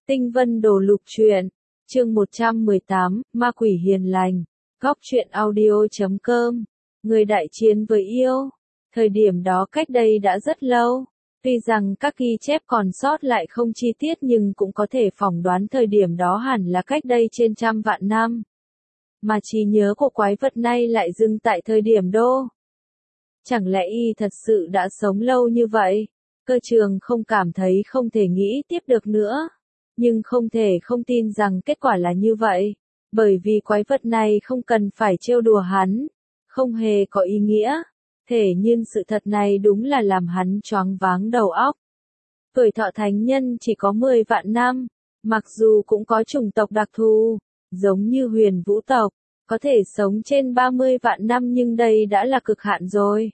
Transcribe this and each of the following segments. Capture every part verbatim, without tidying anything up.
Tinh Vân Đồ Lục Truyện, chương một trăm mười tám, Ma Quỷ Hiền Lành, Góc truyện audio chấm com, người đại chiến với yêu. Thời điểm đó cách đây đã rất lâu, tuy rằng các ghi chép còn sót lại không chi tiết nhưng cũng có thể phỏng đoán thời điểm đó hẳn là cách đây trên trăm vạn năm. Mà trí nhớ của quái vật này lại dừng tại thời điểm đô. Chẳng lẽ y thật sự đã sống lâu như vậy? Cơ trường không cảm thấy không thể nghĩ tiếp được nữa. Nhưng không thể không tin rằng kết quả là như vậy. Bởi vì quái vật này không cần phải trêu đùa hắn. Không hề có ý nghĩa. Thể nhưng sự thật này đúng là làm hắn choáng váng đầu óc. Tuổi thọ thánh nhân chỉ có mười vạn năm. Mặc dù cũng có chủng tộc đặc thù. Giống như huyền vũ tộc. Có thể sống trên ba mươi vạn năm nhưng đây đã là cực hạn rồi.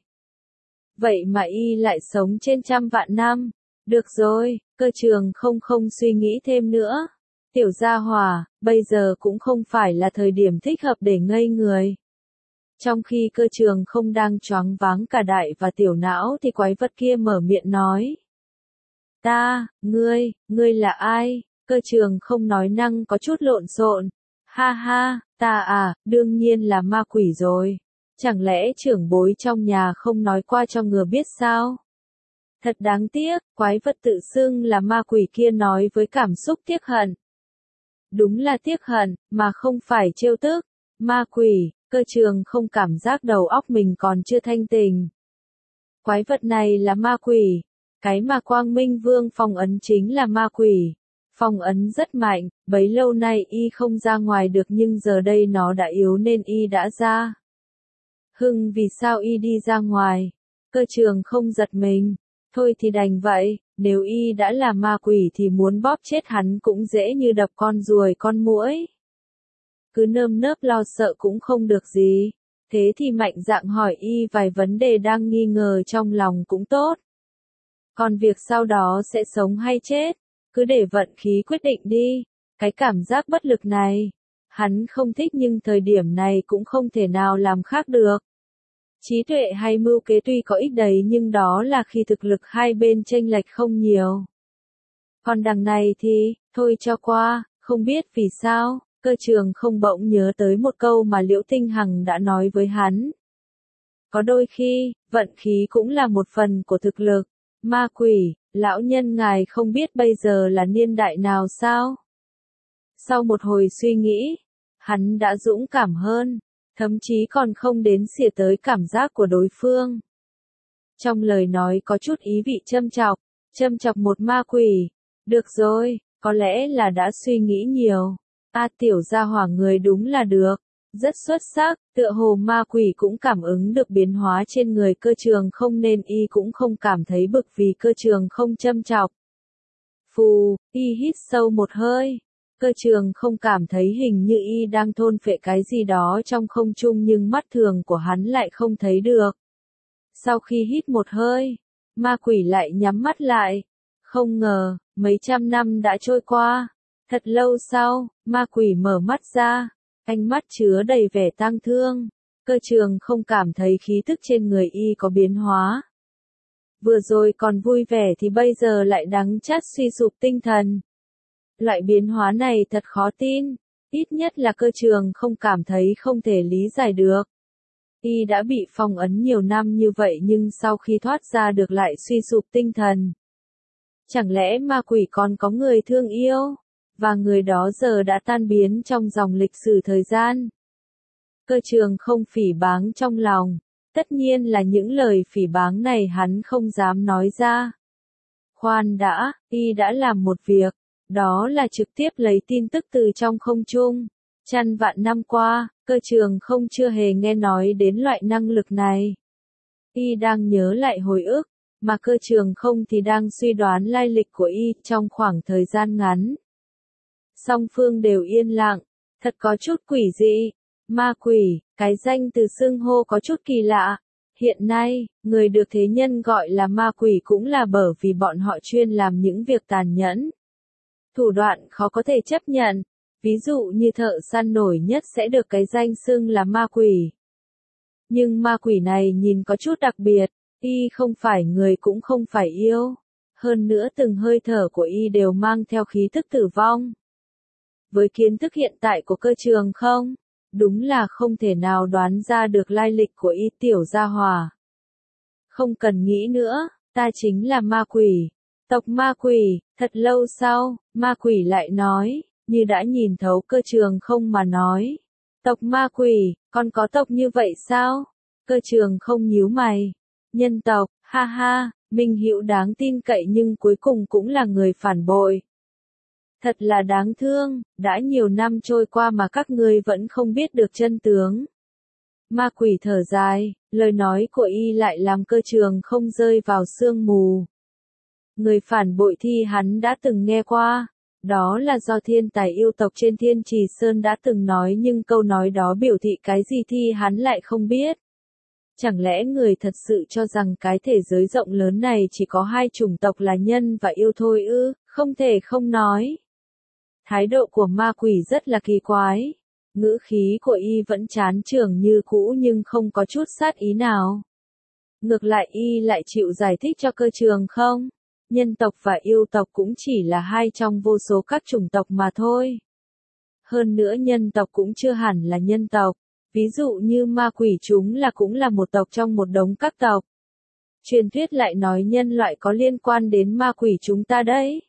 Vậy mà y lại sống trên trăm vạn năm. Được rồi, cơ trường không không suy nghĩ thêm nữa. Tiểu gia hỏa, bây giờ cũng không phải là thời điểm thích hợp để ngây người. Trong khi cơ trường không đang choáng váng cả đại và tiểu não thì quái vật kia mở miệng nói. Ta, ngươi, ngươi là ai? Cơ trường không nói năng có chút lộn xộn. Ha ha, ta à, đương nhiên là ma quỷ rồi. Chẳng lẽ trưởng bối trong nhà không nói qua cho ngừa biết sao? Thật đáng tiếc, quái vật tự xưng là ma quỷ kia nói với cảm xúc tiếc hận. Đúng là tiếc hận, mà không phải trêu tức. Ma quỷ, cơ trường không cảm giác đầu óc mình còn chưa thanh tình. Quái vật này là ma quỷ. Cái mà Quang Minh Vương phong ấn chính là ma quỷ. Phong ấn rất mạnh, bấy lâu nay y không ra ngoài được nhưng giờ đây nó đã yếu nên y đã ra. Hưng vì sao y đi ra ngoài? Cơ trường không giật mình. Thôi thì đành vậy, nếu y đã là ma quỷ thì muốn bóp chết hắn cũng dễ như đập con ruồi con muỗi. Cứ nơm nớp lo sợ cũng không được gì. Thế thì mạnh dạn hỏi y vài vấn đề đang nghi ngờ trong lòng cũng tốt. Còn việc sau đó sẽ sống hay chết, cứ để vận khí quyết định đi. Cái cảm giác bất lực này, hắn không thích nhưng thời điểm này cũng không thể nào làm khác được. Trí tuệ hay mưu kế tuy có ích đấy nhưng đó là khi thực lực hai bên chênh lệch không nhiều. Còn đằng này thì, thôi cho qua, không biết vì sao, cơ trường không bỗng nhớ tới một câu mà Liễu Tinh Hằng đã nói với hắn. Có đôi khi, vận khí cũng là một phần của thực lực. Ma quỷ, lão nhân ngài không biết bây giờ là niên đại nào sao? Sau một hồi suy nghĩ, hắn đã dũng cảm hơn. Thậm chí còn không đến xỉa tới cảm giác của đối phương. Trong lời nói có chút ý vị châm chọc, châm chọc một ma quỷ. Được rồi, có lẽ là đã suy nghĩ nhiều. A tiểu gia hỏa người đúng là được. Rất xuất sắc, tựa hồ ma quỷ cũng cảm ứng được biến hóa trên người cơ trường không nên y cũng không cảm thấy bực vì cơ trường không châm chọc. Phù, y hít sâu một hơi. Cơ trường không cảm thấy hình như y đang thôn phệ cái gì đó trong không trung nhưng mắt thường của hắn lại không thấy được. Sau khi hít một hơi, ma quỷ lại nhắm mắt lại. Không ngờ, mấy trăm năm đã trôi qua. Thật lâu sau, ma quỷ mở mắt ra. Ánh mắt chứa đầy vẻ tang thương. Cơ trường không cảm thấy khí tức trên người y có biến hóa. Vừa rồi còn vui vẻ thì bây giờ lại đắng chát suy sụp tinh thần. Loại biến hóa này thật khó tin, ít nhất là cơ trường không cảm thấy không thể lý giải được. Y đã bị phong ấn nhiều năm như vậy nhưng sau khi thoát ra được lại suy sụp tinh thần. Chẳng lẽ ma quỷ còn có người thương yêu, và người đó giờ đã tan biến trong dòng lịch sử thời gian. Cơ trường không phỉ báng trong lòng, tất nhiên là những lời phỉ báng này hắn không dám nói ra. Khoan đã, y đã làm một việc. Đó là trực tiếp lấy tin tức từ trong không trung. Trăm vạn năm qua, cơ trường không chưa hề nghe nói đến loại năng lực này. Y đang nhớ lại hồi ức, mà cơ trường không thì đang suy đoán lai lịch của y trong khoảng thời gian ngắn. Song phương đều yên lặng, thật có chút quỷ dị. Ma quỷ, cái danh từ xưng hô có chút kỳ lạ. Hiện nay, người được thế nhân gọi là ma quỷ cũng là bởi vì bọn họ chuyên làm những việc tàn nhẫn. Thủ đoạn khó có thể chấp nhận, ví dụ như thợ săn nổi nhất sẽ được cái danh xưng là ma quỷ. Nhưng ma quỷ này nhìn có chút đặc biệt, y không phải người cũng không phải yêu. Hơn nữa từng hơi thở của y đều mang theo khí tức tử vong. Với kiến thức hiện tại của cơ trường không, đúng là không thể nào đoán ra được lai lịch của y tiểu gia hỏa. Không cần nghĩ nữa, ta chính là ma quỷ. Tộc ma quỷ, thật lâu sau, ma quỷ lại nói, như đã nhìn thấu cơ trường không mà nói. Tộc ma quỷ, còn có tộc như vậy sao? Cơ trường không nhíu mày. Nhân tộc, ha ha, minh hữu đáng tin cậy nhưng cuối cùng cũng là người phản bội. Thật là đáng thương, đã nhiều năm trôi qua mà các ngươi vẫn không biết được chân tướng. Ma quỷ thở dài, lời nói của y lại làm cơ trường không rơi vào sương mù. Người phản bội thì hắn đã từng nghe qua. Đó là do thiên tài yêu tộc trên Thiên Trì Sơn đã từng nói nhưng câu nói đó biểu thị cái gì thì hắn lại không biết. Chẳng lẽ người thật sự cho rằng cái thế giới rộng lớn này chỉ có hai chủng tộc là nhân và yêu thôi ư, không thể không nói. Thái độ của ma quỷ rất là kỳ quái. Ngữ khí của y vẫn chán chường như cũ nhưng không có chút sát ý nào. Ngược lại y lại chịu giải thích cho cơ trường không. Nhân tộc và yêu tộc cũng chỉ là hai trong vô số các chủng tộc mà thôi. Hơn nữa nhân tộc cũng chưa hẳn là nhân tộc. Ví dụ như ma quỷ chúng là cũng là một tộc trong một đống các tộc. Truyền thuyết lại nói nhân loại có liên quan đến ma quỷ chúng ta đấy.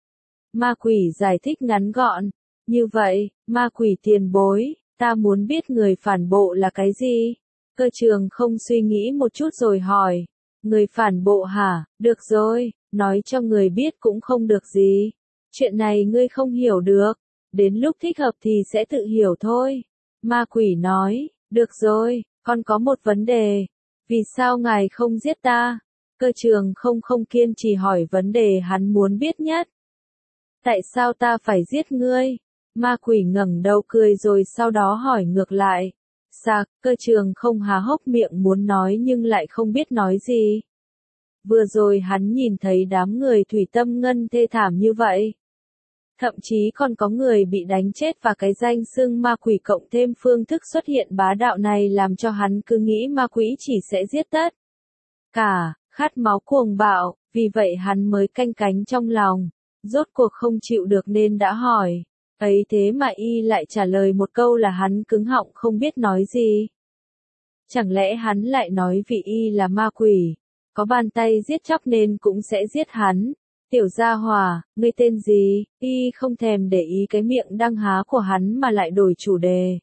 Ma quỷ giải thích ngắn gọn. Như vậy, ma quỷ tiền bối, ta muốn biết người phản bộ là cái gì? Cơ trường không suy nghĩ một chút rồi hỏi. Người phản bộ hả? Được rồi, nói cho người biết cũng không được gì. Chuyện này ngươi không hiểu được. Đến lúc thích hợp thì sẽ tự hiểu thôi. Ma quỷ nói, được rồi, con có một vấn đề. Vì sao ngài không giết ta? Cơ trường không không kiên trì hỏi vấn đề hắn muốn biết nhất. Tại sao ta phải giết ngươi? Ma quỷ ngẩng đầu cười rồi sau đó hỏi ngược lại. Sạc, cơ trường không há hốc miệng muốn nói nhưng lại không biết nói gì. Vừa rồi hắn nhìn thấy đám người thủy tâm ngân thê thảm như vậy. Thậm chí còn có người bị đánh chết và cái danh xưng ma quỷ cộng thêm phương thức xuất hiện bá đạo này làm cho hắn cứ nghĩ ma quỷ chỉ sẽ giết tất cả, khát máu cuồng bạo, vì vậy hắn mới canh cánh trong lòng, rốt cuộc không chịu được nên đã hỏi. Ấy thế mà y lại trả lời một câu là hắn cứng họng không biết nói gì. Chẳng lẽ hắn lại nói vì y là ma quỷ, có bàn tay giết chóc nên cũng sẽ giết hắn. Tiểu gia hỏa, ngươi tên gì? Y không thèm để ý cái miệng đang há của hắn mà lại đổi chủ đề.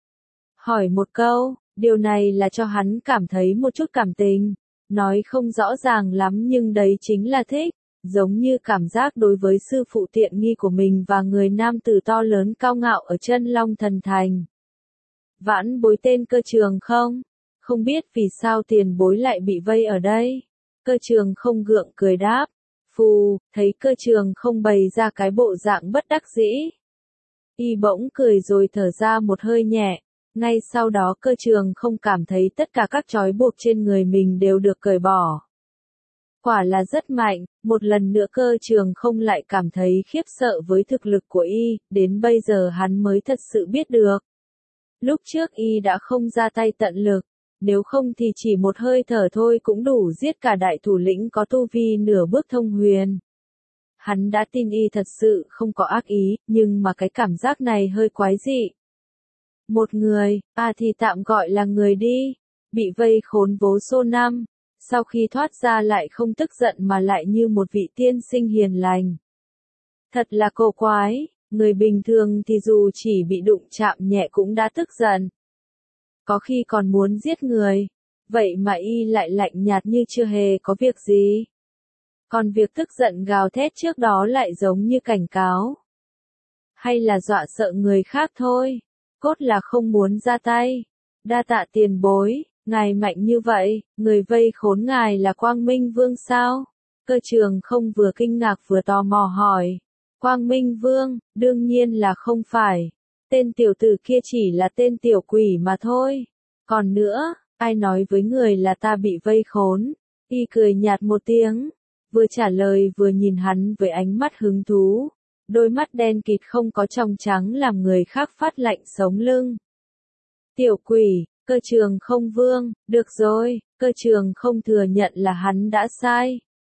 Hỏi một câu, điều này là cho hắn cảm thấy một chút cảm tình. Nói không rõ ràng lắm nhưng đấy chính là thích. Giống như cảm giác đối với sư phụ tiện nghi của mình và người nam tử to lớn cao ngạo ở chân Long Thần Thành. Vãn bối tên cơ trường không? Không biết vì sao tiền bối lại bị vây ở đây. Cơ trường không gượng cười đáp. Phù, thấy cơ trường không bày ra cái bộ dạng bất đắc dĩ. Y bỗng cười rồi thở ra một hơi nhẹ. Ngay sau đó cơ trường không cảm thấy tất cả các trói buộc trên người mình đều được cởi bỏ. Quả là rất mạnh, một lần nữa cơ trường không lại cảm thấy khiếp sợ với thực lực của y, đến bây giờ hắn mới thật sự biết được. Lúc trước y đã không ra tay tận lực, nếu không thì chỉ một hơi thở thôi cũng đủ giết cả đại thủ lĩnh có tu vi nửa bước thông huyền. Hắn đã tin y thật sự không có ác ý, nhưng mà cái cảm giác này hơi quái dị. Một người, à thì tạm gọi là người đi, bị vây khốn vô số năm. Sau khi thoát ra lại không tức giận mà lại như một vị tiên sinh hiền lành. Thật là cổ quái, người bình thường thì dù chỉ bị đụng chạm nhẹ cũng đã tức giận. Có khi còn muốn giết người, vậy mà y lại lạnh nhạt như chưa hề có việc gì. Còn việc tức giận gào thét trước đó lại giống như cảnh cáo. Hay là dọa sợ người khác thôi, cốt là không muốn ra tay. Đa tạ tiền bối. Ngài mạnh như vậy, người vây khốn ngài là Quang Minh Vương sao? Cơ trường không vừa kinh ngạc vừa tò mò hỏi. Quang Minh Vương, đương nhiên là không phải. Tên tiểu tử kia chỉ là tên tiểu quỷ mà thôi. Còn nữa, ai nói với người là ta bị vây khốn? Y cười nhạt một tiếng, vừa trả lời vừa nhìn hắn với ánh mắt hứng thú. Đôi mắt đen kịt không có tròng trắng làm người khác phát lạnh sống lưng. Tiểu quỷ. Cơ trường không vương, được rồi, cơ trường không thừa nhận là hắn đã sai.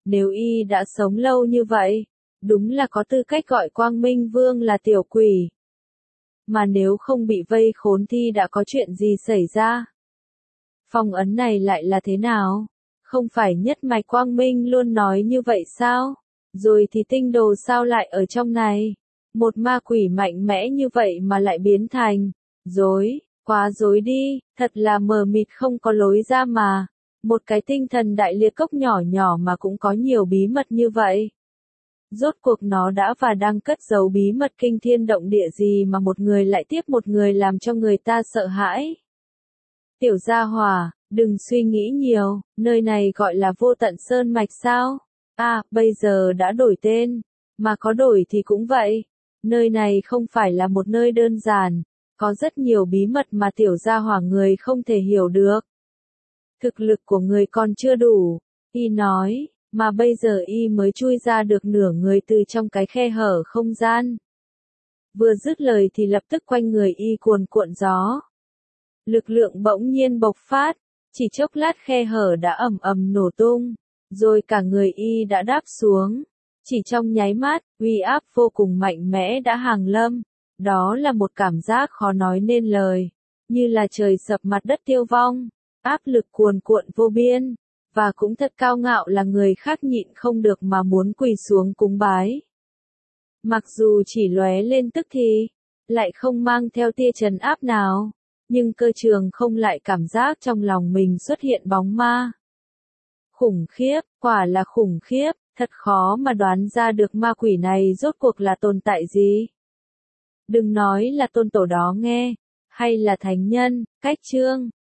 Nếu y đã sống lâu như vậy, đúng là có tư cách gọi Quang Minh Vương là tiểu quỷ. Mà nếu không bị vây khốn thì đã có chuyện gì xảy ra? Phong ấn này lại là thế nào? Không phải nhất mạch Quang Minh luôn nói như vậy sao? Rồi thì tinh đồ sao lại ở trong này? Một ma quỷ mạnh mẽ như vậy mà lại biến thành dối, quá dối đi, thật là mờ mịt không có lối ra mà. Một cái tinh thần đại liệt cốc nhỏ nhỏ mà cũng có nhiều bí mật như vậy. Rốt cuộc nó đã và đang cất giấu bí mật kinh thiên động địa gì mà một người lại tiếp một người làm cho người ta sợ hãi. Tiểu gia hỏa, đừng suy nghĩ nhiều, nơi này gọi là Vô Tận Sơn Mạch sao? À, bây giờ đã đổi tên, mà có đổi thì cũng vậy. Nơi này không phải là một nơi đơn giản, có rất nhiều bí mật mà tiểu gia hỏa người không thể hiểu được. Thực lực của người còn chưa đủ, y nói, mà bây giờ y mới chui ra được nửa người từ trong cái khe hở không gian. Vừa dứt lời thì lập tức quanh người y cuồn cuộn gió. Lực lượng bỗng nhiên bộc phát, chỉ chốc lát khe hở đã ầm ầm nổ tung, rồi cả người y đã đáp xuống. Chỉ trong nháy mắt, uy áp vô cùng mạnh mẽ đã hàng lâm. Đó là một cảm giác khó nói nên lời, như là trời sập mặt đất tiêu vong, áp lực cuồn cuộn vô biên, và cũng thật cao ngạo là người khác nhịn không được mà muốn quỳ xuống cúng bái. Mặc dù chỉ lóe lên tức thì, lại không mang theo tia trấn áp nào, nhưng Cơ Trường không lại cảm giác trong lòng mình xuất hiện bóng ma. Khủng khiếp, quả là khủng khiếp, thật khó mà đoán ra được ma quỷ này rốt cuộc là tồn tại gì. Đừng nói là tôn tổ đó nghe, hay là thánh nhân, cách chương,